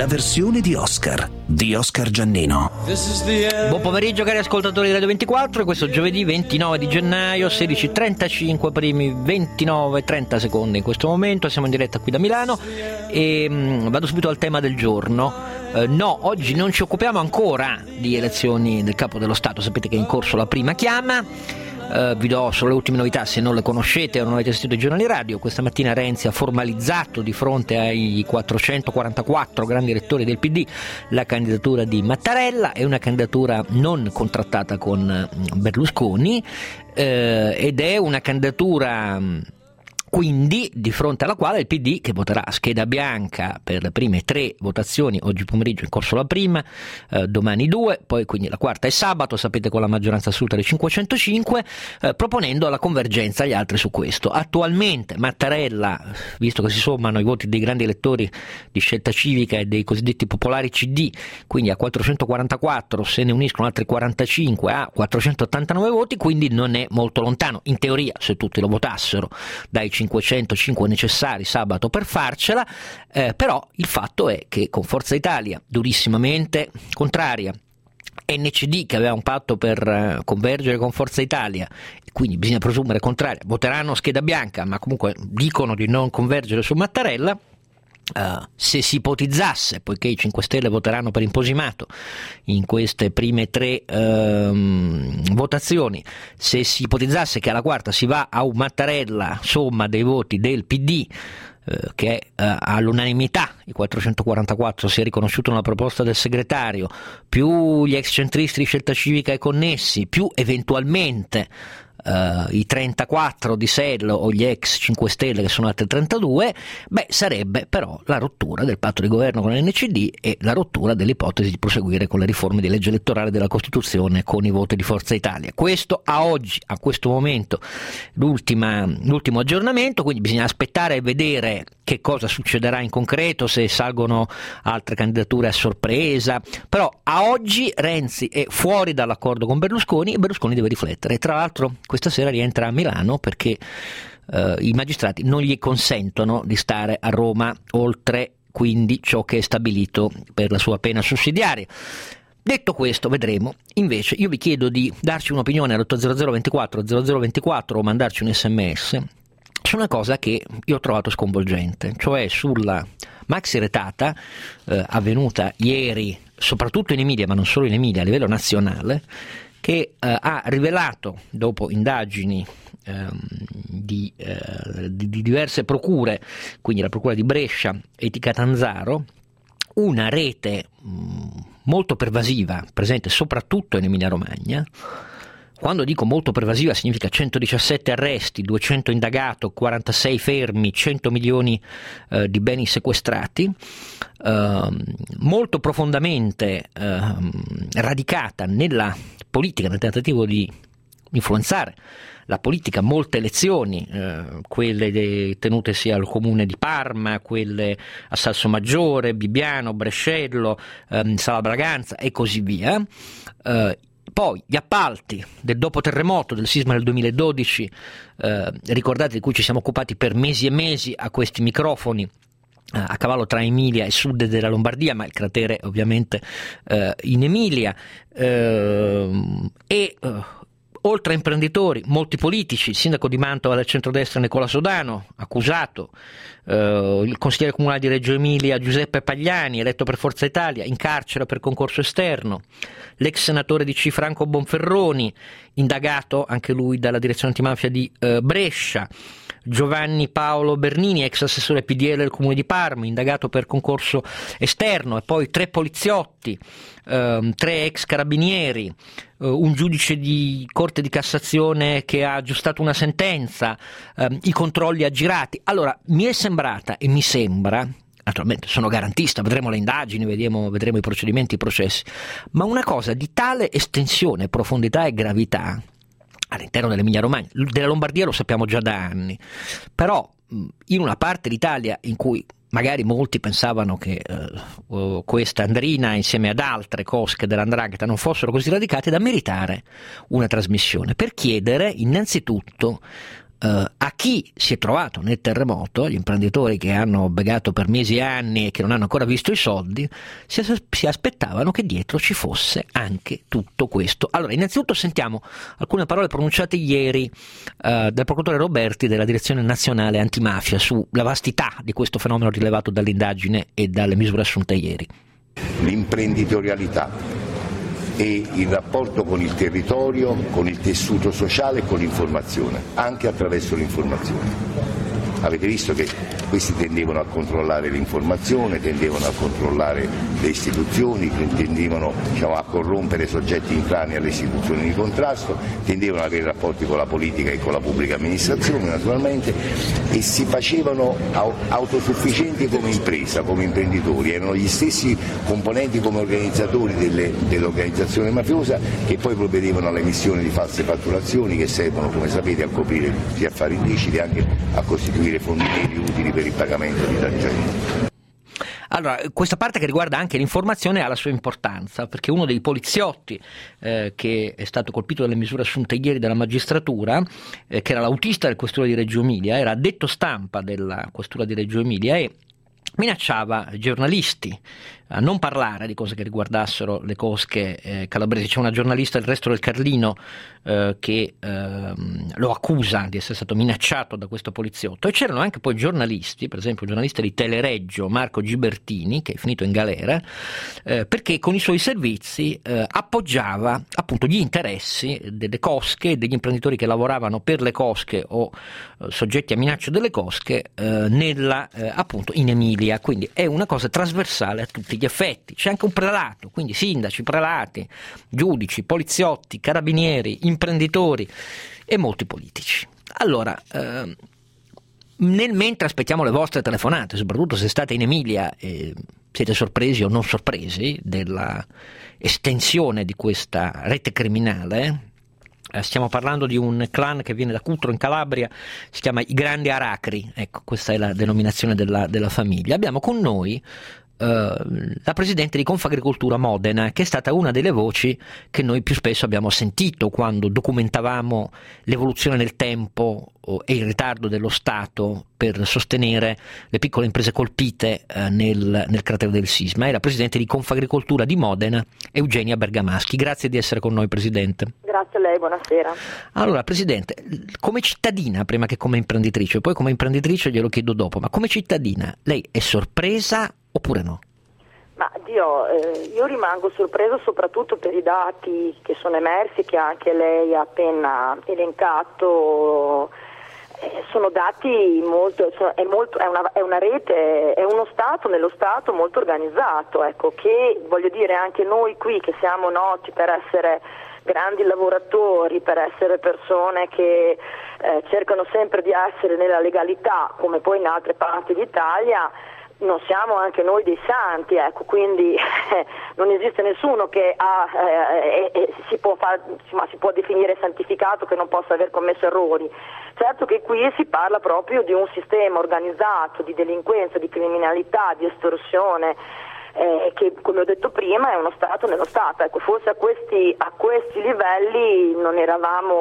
la versione di Oscar Giannino. Buon pomeriggio cari ascoltatori di Radio 24, questo giovedì 29 di gennaio, 16:35, primi 29-30 secondi in questo momento, siamo in diretta qui da Milano e vado subito al tema del giorno. No, oggi non ci occupiamo ancora di elezioni del Capo dello Stato, sapete che è in corso la prima chiama. Vi do solo le ultime novità se non le conoscete o non avete sentito i giornali radio. Questa mattina Renzi ha formalizzato di fronte ai 444 grandi elettori del PD la candidatura di Mattarella. È una candidatura non contrattata con Berlusconi ed è una candidatura quindi di fronte alla quale il PD, che voterà a scheda bianca per le prime 3 votazioni, oggi pomeriggio in corso la prima, domani 2, poi quindi la quarta è sabato, sapete, con la maggioranza assoluta dei 505, proponendo la convergenza agli altri su questo. Attualmente Mattarella, visto che si sommano i voti dei grandi elettori di Scelta Civica e dei cosiddetti popolari CD, quindi a 444 se ne uniscono altri 45 a 489 voti, quindi non è molto lontano, in teoria, se tutti lo votassero, dai 505 necessari sabato per farcela, però il fatto è che con Forza Italia durissimamente contraria, NCD che aveva un patto per convergere con Forza Italia e quindi bisogna presumere contraria, voteranno scheda bianca ma comunque dicono di non convergere su Mattarella. Se si ipotizzasse, poiché i 5 Stelle voteranno per imposimato in queste prime 3 votazioni, se si ipotizzasse che alla quarta si va a un Mattarella somma dei voti del PD che all'unanimità, i 444 si è riconosciuto nella proposta del segretario, più gli ex centristi di Scelta Civica e connessi, più eventualmente i 34 di SEL o gli ex 5 Stelle che sono altri 32, sarebbe però la rottura del patto di governo con l'NCD e la rottura dell'ipotesi di proseguire con le riforme di legge elettorale della Costituzione con i voti di Forza Italia. Questo a oggi, a questo momento, l'ultimo aggiornamento, quindi bisogna aspettare e vedere che cosa succederà in concreto, se salgono altre candidature a sorpresa, però a oggi Renzi è fuori dall'accordo con Berlusconi e Berlusconi deve riflettere. Tra l'altro questa sera rientra a Milano perché i magistrati non gli consentono di stare a Roma oltre quindi ciò che è stabilito per la sua pena sussidiaria. Detto questo, vedremo. Invece io vi chiedo di darci un'opinione all'800 24 0024 o mandarci un SMS su una cosa che io ho trovato sconvolgente, cioè sulla maxi retata avvenuta ieri soprattutto in Emilia, ma non solo in Emilia, a livello nazionale, che ha rivelato, dopo indagini di diverse procure, quindi la procura di Brescia e di Catanzaro, una rete molto pervasiva, presente soprattutto in Emilia-Romagna. Quando dico molto pervasiva significa 117 arresti, 200 indagato, 46 fermi, 100 milioni di beni sequestrati, molto profondamente radicata nella politica, nel tentativo di influenzare la politica, molte elezioni, quelle tenute sia al comune di Parma, quelle a Salsomaggiore, Bibbiano, Brescello, Sala Braganza e così via. Poi gli appalti del dopo terremoto, del sisma del 2012, ricordate, di cui ci siamo occupati per mesi e mesi a questi microfoni, a cavallo tra Emilia e sud della Lombardia, ma il cratere ovviamente in Emilia, oltre a imprenditori, molti politici, il sindaco di Mantova del centrodestra Nicola Sodano, accusato, il consigliere comunale di Reggio Emilia Giuseppe Pagliani, eletto per Forza Italia, in carcere per concorso esterno, l'ex senatore DC Franco Bonferroni, indagato anche lui dalla direzione antimafia di Brescia, Giovanni Paolo Bernini, ex assessore PDL del comune di Parma, indagato per concorso esterno, e poi 3 poliziotti, 3 ex carabinieri, un giudice di Corte di Cassazione che ha aggiustato una sentenza, i controlli aggirati. Allora, mi è sembrata e mi sembra, naturalmente sono garantista, vedremo le indagini, vedremo i procedimenti, i processi, ma una cosa di tale estensione, profondità e gravità all'interno dell'Emilia Romagna, della Lombardia lo sappiamo già da anni, però in una parte d'Italia in cui magari molti pensavano che questa Andrina insieme ad altre cosche dell''ndrangheta non fossero così radicate da meritare una trasmissione, per chiedere innanzitutto a chi si è trovato nel terremoto, gli imprenditori che hanno begato per mesi e anni e che non hanno ancora visto i soldi, si aspettavano che dietro ci fosse anche tutto questo. Allora, innanzitutto sentiamo alcune parole pronunciate ieri dal procuratore Roberti della Direzione Nazionale Antimafia sulla vastità di questo fenomeno rilevato dall'indagine e dalle misure assunte ieri. L'imprenditorialità e il rapporto con il territorio, con il tessuto sociale e con l'informazione, anche attraverso l'informazione. Avete visto che questi tendevano a controllare l'informazione, tendevano a controllare le istituzioni, tendevano a corrompere soggetti intranei alle istituzioni di contrasto, tendevano ad avere rapporti con la politica e con la pubblica amministrazione naturalmente, e si facevano autosufficienti come impresa, come imprenditori. Erano gli stessi componenti come organizzatori dell'organizzazione mafiosa che poi provvedevano all'emissione di false fatturazioni che servono, come sapete, a coprire gli affari illeciti e anche a costituire fondi neri utili per il pagamento di tangenti. Allora, questa parte che riguarda anche l'informazione ha la sua importanza, perché uno dei poliziotti che è stato colpito dalle misure assunte ieri dalla magistratura, che era l'autista del Questura di Reggio Emilia, era addetto stampa della Questura di Reggio Emilia e minacciava giornalisti a non parlare di cose che riguardassero le cosche calabresi. C'è una giornalista del Resto del Carlino che lo accusa di essere stato minacciato da questo poliziotto, e c'erano anche poi giornalisti, per esempio il giornalista di Telereggio Marco Gibertini, che è finito in galera perché con i suoi servizi appoggiava appunto gli interessi delle cosche, degli imprenditori che lavoravano per le cosche o soggetti a minaccia delle cosche appunto in Emilia. Quindi è una cosa trasversale a tutti gli effetti. C'è anche un prelato, quindi sindaci, prelati, giudici, poliziotti, carabinieri, imprenditori e molti politici. Allora, mentre aspettiamo le vostre telefonate, soprattutto se state in Emilia e siete sorpresi o non sorpresi della estensione di questa rete criminale, stiamo parlando di un clan che viene da Cutro in Calabria, si chiama i Grandi Aracri, ecco, questa è la denominazione della famiglia. Abbiamo con noi la presidente di Confagricoltura Modena, che è stata una delle voci che noi più spesso abbiamo sentito quando documentavamo l'evoluzione nel tempo e il ritardo dello Stato per sostenere le piccole imprese colpite nel cratere del sisma. È la presidente di Confagricoltura di Modena, Eugenia Bergamaschi. Grazie di essere con noi, Presidente. Grazie a lei, buonasera. Allora, Presidente, come cittadina prima che come imprenditrice, poi come imprenditrice glielo chiedo dopo, ma come cittadina lei è sorpresa oppure no? Ma io rimango sorpresa soprattutto per i dati che sono emersi, che anche lei ha appena elencato. Sono dati è una rete, è uno Stato nello Stato molto organizzato, ecco, che voglio dire anche noi qui che siamo noti per essere grandi lavoratori, per essere persone che cercano sempre di essere nella legalità, come poi in altre parti d'Italia, non siamo anche noi dei santi, ecco, quindi non esiste nessuno che si può definire santificato, che non possa aver commesso errori. Certo che qui si parla proprio di un sistema organizzato di delinquenza, di criminalità, di estorsione, che, come ho detto prima, è uno Stato nello Stato. Ecco, forse a questi livelli non ne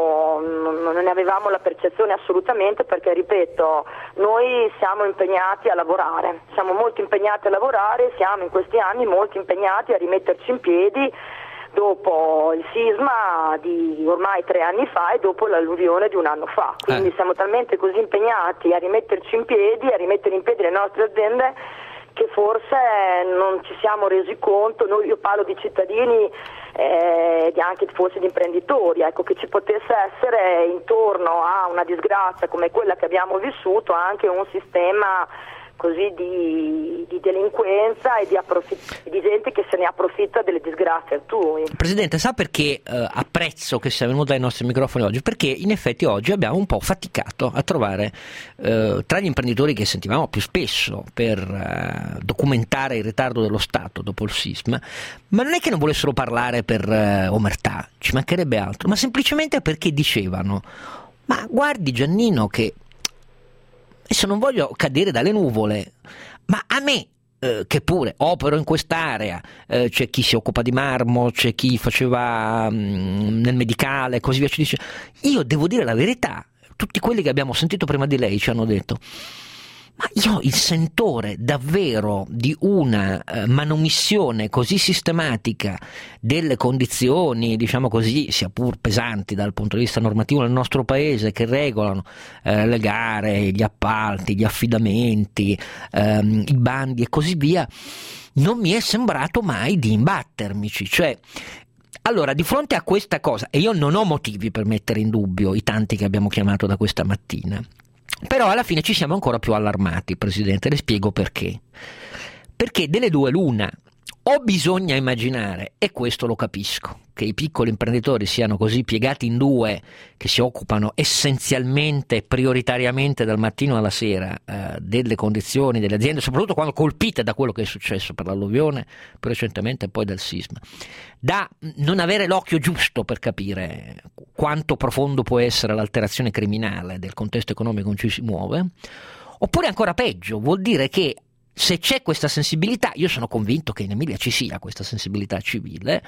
avevamo la percezione assolutamente, perché, ripeto, noi siamo impegnati a lavorare, siamo molto impegnati a lavorare, siamo in questi anni molto impegnati a rimetterci in piedi dopo il sisma di ormai 3 anni fa e dopo l'alluvione di un anno fa. Quindi siamo talmente così impegnati a rimetterci in piedi, a rimettere in piedi le nostre aziende, che forse non ci siamo resi conto. Io parlo di cittadini e anche forse di imprenditori, ecco, che ci potesse essere intorno a una disgrazia come quella che abbiamo vissuto anche un sistema così di delinquenza e di gente che se ne approfitta delle disgrazie altrui. Presidente, sa perché apprezzo che sia venuta ai nostri microfoni oggi? Perché in effetti oggi abbiamo un po' faticato a trovare tra gli imprenditori che sentivamo più spesso per documentare il ritardo dello Stato dopo il sisma, ma non è che non volessero parlare per omertà, ci mancherebbe altro, ma semplicemente perché dicevano: ma guardi Giannino, che adesso non voglio cadere dalle nuvole, ma a me che pure opero in quest'area, c'è chi si occupa di marmo, c'è chi faceva nel medicale, così via, ci dice: io devo dire la verità, tutti quelli che abbiamo sentito prima di lei ci hanno detto: ma io il sentore davvero di una manomissione così sistematica delle condizioni, diciamo così, sia pur pesanti dal punto di vista normativo nel nostro paese, che regolano le gare, gli appalti, gli affidamenti, i bandi e così via, non mi è sembrato mai di imbattermici. Cioè, allora, di fronte a questa cosa, e io non ho motivi per mettere in dubbio i tanti che abbiamo chiamato da questa mattina, però alla fine ci siamo ancora più allarmati, Presidente, le spiego perché. Perché delle due l'una: o bisogna immaginare, e questo lo capisco, che i piccoli imprenditori siano così piegati in due, che si occupano essenzialmente, prioritariamente dal mattino alla sera delle condizioni delle aziende, soprattutto quando colpite da quello che è successo per l'alluvione, più recentemente, e poi dal sisma, da non avere l'occhio giusto per capire quanto profondo può essere l'alterazione criminale del contesto economico in cui si muove. Oppure ancora peggio, vuol dire che se c'è questa sensibilità, io sono convinto che in Emilia ci sia questa sensibilità civile,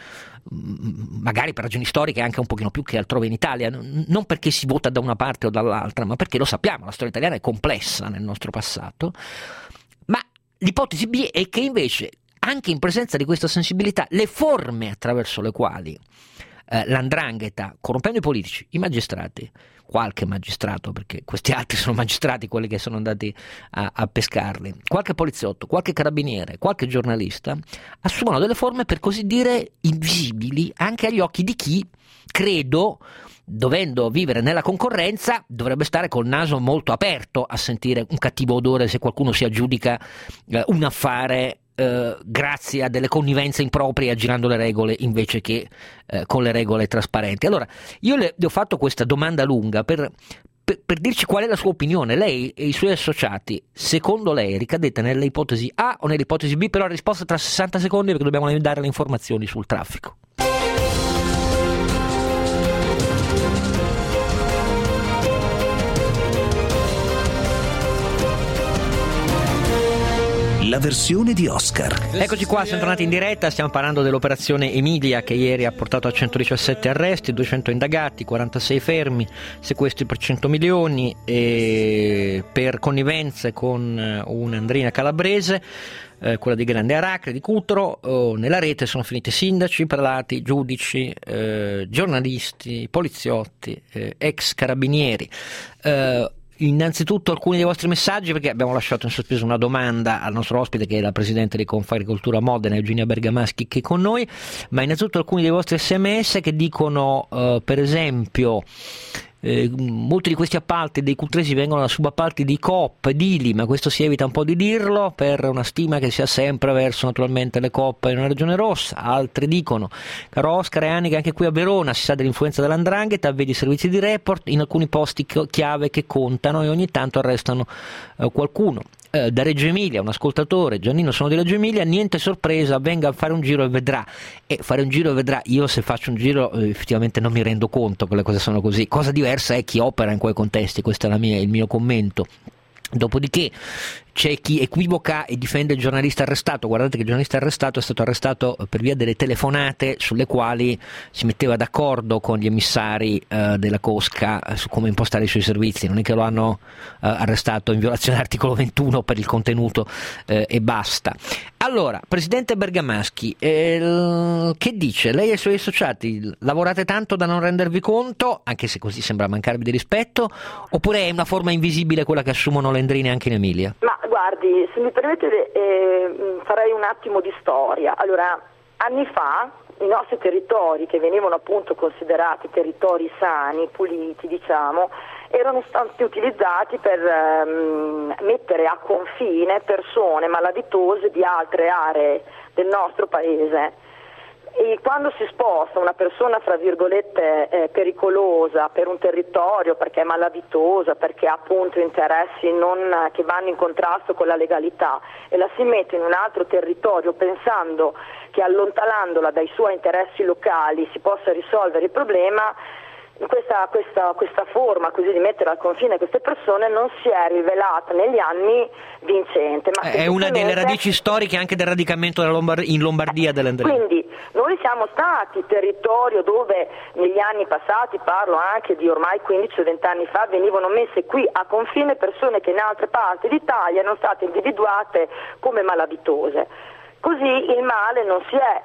magari per ragioni storiche anche un pochino più che altrove in Italia, non perché si vota da una parte o dall'altra, ma perché lo sappiamo, la storia italiana è complessa nel nostro passato. Ma l'ipotesi B è che invece, anche in presenza di questa sensibilità, le forme attraverso le quali l''ndrangheta, corrompendo i politici, i magistrati, qualche magistrato, perché questi altri sono magistrati quelli che sono andati a pescarli, qualche poliziotto, qualche carabiniere, qualche giornalista, assumono delle forme per così dire invisibili anche agli occhi di chi, credo, dovendo vivere nella concorrenza, dovrebbe stare col naso molto aperto a sentire un cattivo odore se qualcuno si aggiudica un affare grazie a delle connivenze improprie, aggirando le regole invece che con le regole trasparenti. Allora, io le ho fatto questa domanda lunga per dirci qual è la sua opinione. Lei e i suoi associati, secondo lei, ricadete nell'ipotesi A o nell'ipotesi B? Però risposta tra 60 secondi, perché dobbiamo dare le informazioni sul traffico. La versione di Oscar. Eccoci qua, siamo tornati in diretta, stiamo parlando dell'operazione Emilia, che ieri ha portato a 117 arresti, 200 indagati, 46 fermi, sequestri per 100 milioni per connivenze con un'andrina calabrese, quella di Grande Aracre, di Cutro. Nella rete sono finiti sindaci, prelati, giudici, giornalisti, poliziotti, ex carabinieri. Innanzitutto alcuni dei vostri messaggi, perché abbiamo lasciato in sospeso una domanda al nostro ospite, che è la presidente di Confagricoltura Modena, Eugenia Bergamaschi, che è con noi, ma innanzitutto alcuni dei vostri sms che dicono per esempio molti di questi appalti dei cutresi vengono da subappalti di Coop, edili, ma questo si evita un po' di dirlo per una stima che sia sempre verso naturalmente le Coop in una regione rossa. Altri dicono: caro Oscar e Annica, anche qui a Verona si sa dell'influenza dell''ndrangheta, vedi i servizi di report in alcuni posti chiave che contano e ogni tanto arrestano qualcuno. Da Reggio Emilia, un ascoltatore: Giannino, sono di Reggio Emilia, niente sorpresa, venga a fare un giro e vedrà. E fare un giro e vedrà, io se faccio un giro effettivamente non mi rendo conto che le cose sono così. Cosa diversa è chi opera in quei contesti, questo è il mio commento. Dopodiché c'è chi equivoca e difende il giornalista arrestato. Guardate che il giornalista arrestato è stato arrestato per via delle telefonate sulle quali si metteva d'accordo con gli emissari della Cosca su come impostare i suoi servizi. Non è che lo hanno arrestato in violazione dell'articolo 21 per il contenuto e basta. Allora, presidente Bergamaschi, che dice? Lei e i suoi associati lavorate tanto da non rendervi conto, anche se così sembra mancarvi di rispetto, oppure è una forma invisibile quella che assumono le ndrine anche in Emilia? Ma guardi, se mi permette farei un attimo di storia. Allora, anni fa i nostri territori, che venivano appunto considerati territori sani, puliti, diciamo, erano stati utilizzati per mettere a confine persone malavitose di altre aree del nostro paese. E quando si sposta una persona, fra virgolette, pericolosa per un territorio perché è malavitosa, perché ha appunto interessi che vanno in contrasto con la legalità, e la si mette in un altro territorio pensando che allontanandola dai suoi interessi locali si possa risolvere il problema, questa forma così di mettere al confine queste persone non si è rivelata negli anni vincente. Ma è una delle radici storiche anche del radicamento in Lombardia dell'Endria. Quindi noi siamo stati territorio dove negli anni passati, parlo anche di ormai 15 o 20 anni fa, venivano messe qui a confine persone che in altre parti d'Italia erano state individuate come malavitose. Così il male non si è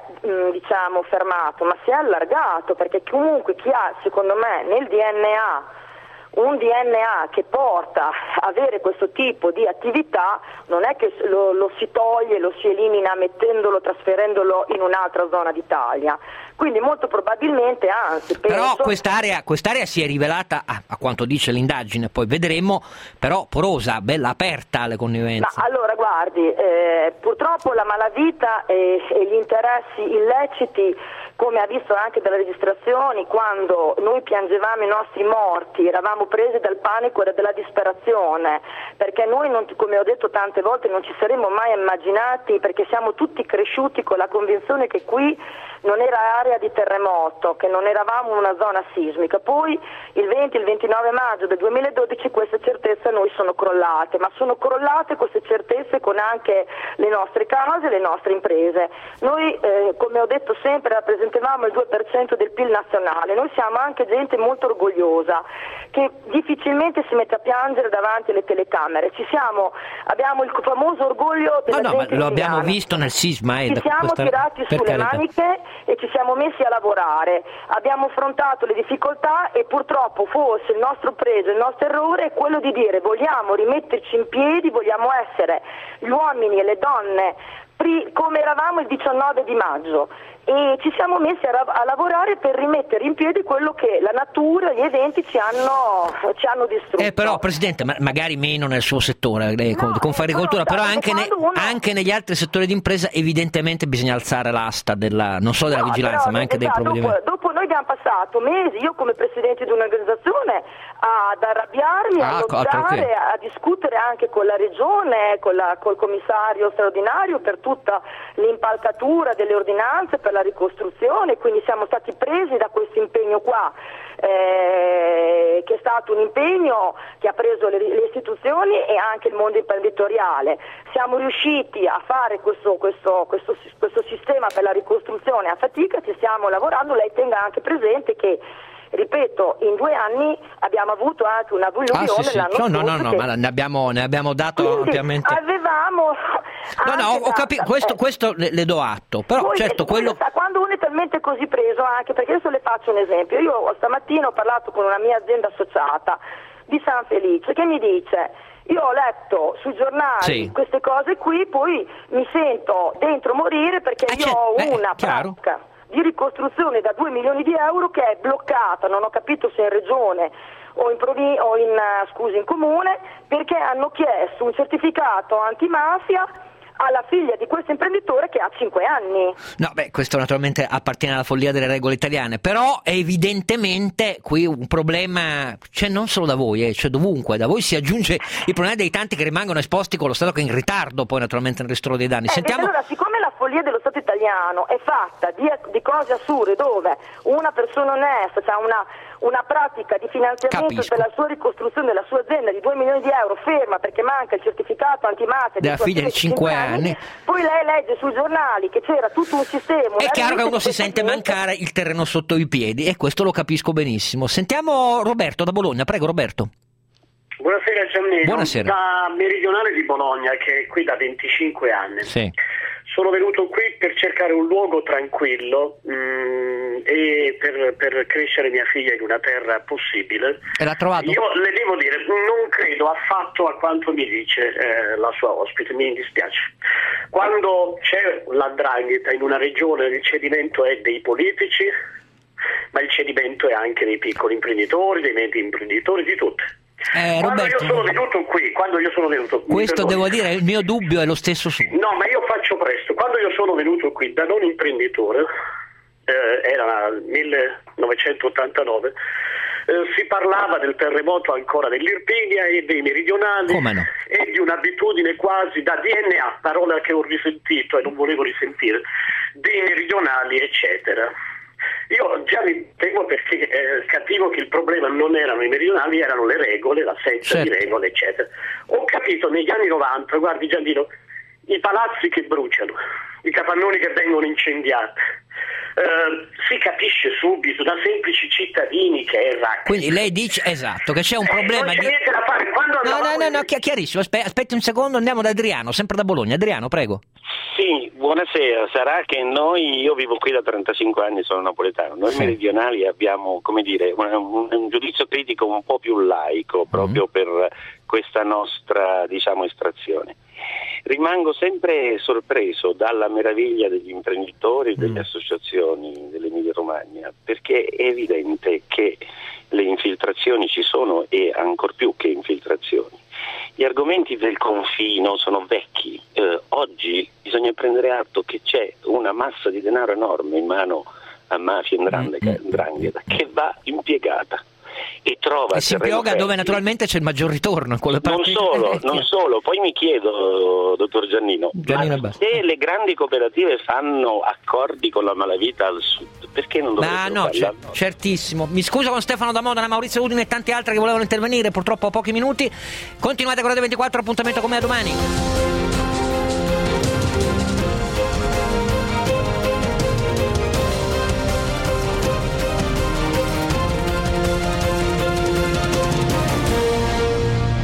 fermato, ma si è allargato, perché comunque chi ha, secondo me, nel DNA un DNA che porta a avere questo tipo di attività, non è che lo si toglie, lo si elimina trasferendolo in un'altra zona d'Italia. Quindi molto probabilmente, anzi, però quest'area si è rivelata, a quanto dice l'indagine, poi vedremo, però porosa, bella aperta alle connivenze. Ma allora guardi, purtroppo la malavita e gli interessi illeciti, come ha visto anche dalle registrazioni, quando noi piangevamo i nostri morti, eravamo presi dal panico e dalla disperazione, perché noi, come ho detto tante volte, non ci saremmo mai immaginati, perché siamo tutti cresciuti con la convinzione che qui non era area di terremoto, che non eravamo una zona sismica. Poi il 20 e il 29 maggio del 2012 queste certezze a noi sono crollate, ma sono crollate queste certezze con anche le nostre case e le nostre imprese. Noi, come ho detto sempre, rappresentavamo il 2% del PIL nazionale. Noi siamo anche gente molto orgogliosa, che difficilmente si mette a piangere davanti alle telecamere. Abbiamo il famoso orgoglio della gente lo abbiamo visto nel sisma. Ci siamo tirati sulle maniche e ci siamo messi a lavorare, abbiamo affrontato le difficoltà e purtroppo forse il nostro pregio, il nostro errore è quello di dire vogliamo rimetterci in piedi, vogliamo essere gli uomini e le donne come eravamo il 19 di maggio e ci siamo messi a lavorare per rimettere in piedi quello che la natura, gli eventi ci hanno distrutto. Però Presidente, magari meno nel suo settore, con Fagricoltura, però anche negli altri settori di impresa evidentemente bisogna alzare l'asta non solo della vigilanza ma anche dei provvedimenti. Dopo noi abbiamo passato mesi, io come Presidente di un'organizzazione, ad arrabbiarmi, a lottare, a discutere anche con la Regione, col commissario straordinario per tutta l'impalcatura delle ordinanze, per la ricostruzione, quindi siamo stati presi da questo impegno qua, che è stato un impegno che ha preso le istituzioni e anche il mondo imprenditoriale. Siamo riusciti a fare questo sistema per la ricostruzione a fatica, ci stiamo lavorando. Lei tenga anche presente che, ripeto, in 2 anni abbiamo avuto anche una alluvione l'anno scorso. No, ma ne abbiamo dato ampiamente. Avevamo ho capito, questo le do atto, però poi, certo quello. Quando uno è talmente così preso, anche perché adesso le faccio un esempio, io stamattina ho parlato con una mia azienda associata di San Felice che mi dice: io ho letto sui giornali queste cose qui, poi mi sento dentro morire perché io ho una pratica di ricostruzione da 2 milioni di euro che è bloccata, non ho capito se in regione o in comune, perché hanno chiesto un certificato antimafia alla figlia di questo imprenditore che ha 5 anni. Questo naturalmente appartiene alla follia delle regole italiane, però evidentemente qui un problema c'è non solo da voi, c'è dovunque. Da voi si aggiunge il problema dei tanti che rimangono esposti con lo Stato che è in ritardo poi naturalmente nel ristoro dei danni. Allora, siccome la follia dello Stato italiano è fatta di cose assurde, dove una persona onesta ha una pratica di finanziamento per la sua ricostruzione della sua azienda di 2 milioni di euro ferma perché manca il certificato antimafia della figlia di 5 anni, poi lei legge sui giornali che c'era tutto un sistema. È chiaro che uno si sente mancare il terreno sotto i piedi, e questo lo capisco benissimo. Sentiamo Roberto da Bologna. Prego Roberto. Buonasera Giannino. Buonasera. Da meridionale di Bologna, che è qui da 25 anni. Sì. Sono venuto qui per cercare un luogo tranquillo e per crescere mia figlia in una terra possibile. E l'ha trovato? Io le devo dire, non credo affatto a quanto mi dice la sua ospite, mi dispiace. Quando c'è l'andrangheta in una regione, il cedimento è dei politici, ma il cedimento è anche dei piccoli imprenditori, dei medi imprenditori, di tutti. Quando io sono venuto qui, questo devo dire, il mio dubbio è lo stesso suo. No, ma io faccio presto. Quando io sono venuto qui da non imprenditore, era nel 1989, si parlava del terremoto ancora dell'Irpinia e dei meridionali. Come no? E di un'abitudine quasi da DNA, parola che ho risentito e non volevo risentire, dei meridionali eccetera. Io già mi temo perché capivo che il problema non erano i meridionali, erano le regole, l'assenza di regole, eccetera. Ho capito negli anni 90, guardi Giannino, i palazzi che bruciano, i capannoni che vengono incendiati, si capisce subito da semplici cittadini che è racket. Quindi lei dice, esatto, che c'è un problema non c'è niente da fare. No, chiarissimo, aspetti un secondo, andiamo da Adriano, sempre da Bologna. Adriano, prego. Sì, buonasera. Sarà che io vivo qui da 35 anni, sono napoletano, noi meridionali abbiamo, come dire, un giudizio critico un po' più laico proprio per questa nostra, diciamo, estrazione. Rimango sempre sorpreso dalla meraviglia degli imprenditori e delle associazioni dell'Emilia Romagna, perché è evidente che le infiltrazioni ci sono, e ancor più che infiltrazioni. Gli argomenti del confino sono vecchi, oggi bisogna prendere atto che c'è una massa di denaro enorme in mano a mafia e 'ndrangheta che va impiegata e trova e si impiega dove naturalmente c'è il maggior ritorno in quelle parti. Non solo, poi mi chiedo, dottor Giannino, ma se le grandi cooperative fanno accordi con la malavita al sud, perché non dovrebbero farlo? Certissimo. Mi scuso con Stefano da Modena, Maurizio Udine e tanti altri che volevano intervenire, purtroppo ho pochi minuti. Continuate con Radio 24, appuntamento con me a domani.